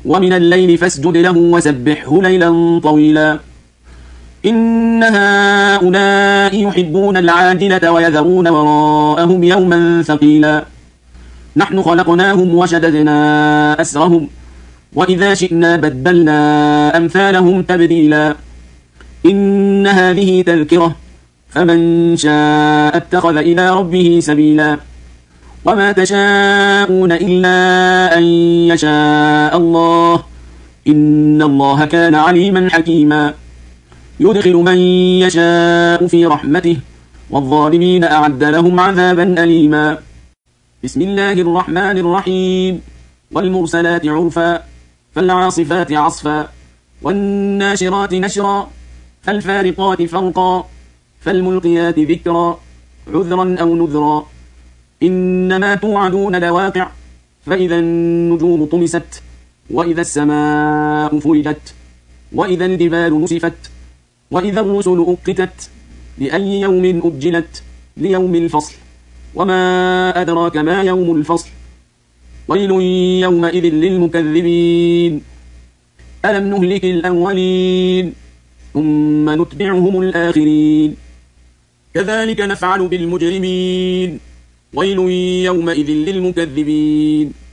ومن الليل فاسجد له وسبحه ليلا طويلا إن هؤلاء يحبون العاجلة ويذرون وراءهم يوما ثقيلا نحن خلقناهم وشددنا أسرهم وإذا شئنا بدلنا أمثالهم تبديلا إن هذه تذكرة فمن شاء اتخذ إلى ربه سبيلا وما تشاءون إلا أن يشاء الله إن الله كان عليما حكيما يدخل من يشاء في رحمته والظالمين أعد لهم عذابا أليما بسم الله الرحمن الرحيم والمرسلات عرفا فالعاصفات عصفا والناشرات نشرا فالفارقات فرقا فالملقيات ذكرا عذرا أو نذرا إنما توعدون لواقع فإذا النجوم طمست وإذا السماء فرجت وإذا الجبال نسفت وإذا الرسل أقتت لأي يوم أجلت ليوم الفصل وما أدراك ما يوم الفصل ويل يومئذ للمكذبين ألم نهلك الأولين ثم نتبعهم الآخرين كذلك نفعل بالمجرمين ويل يومئذ للمكذبين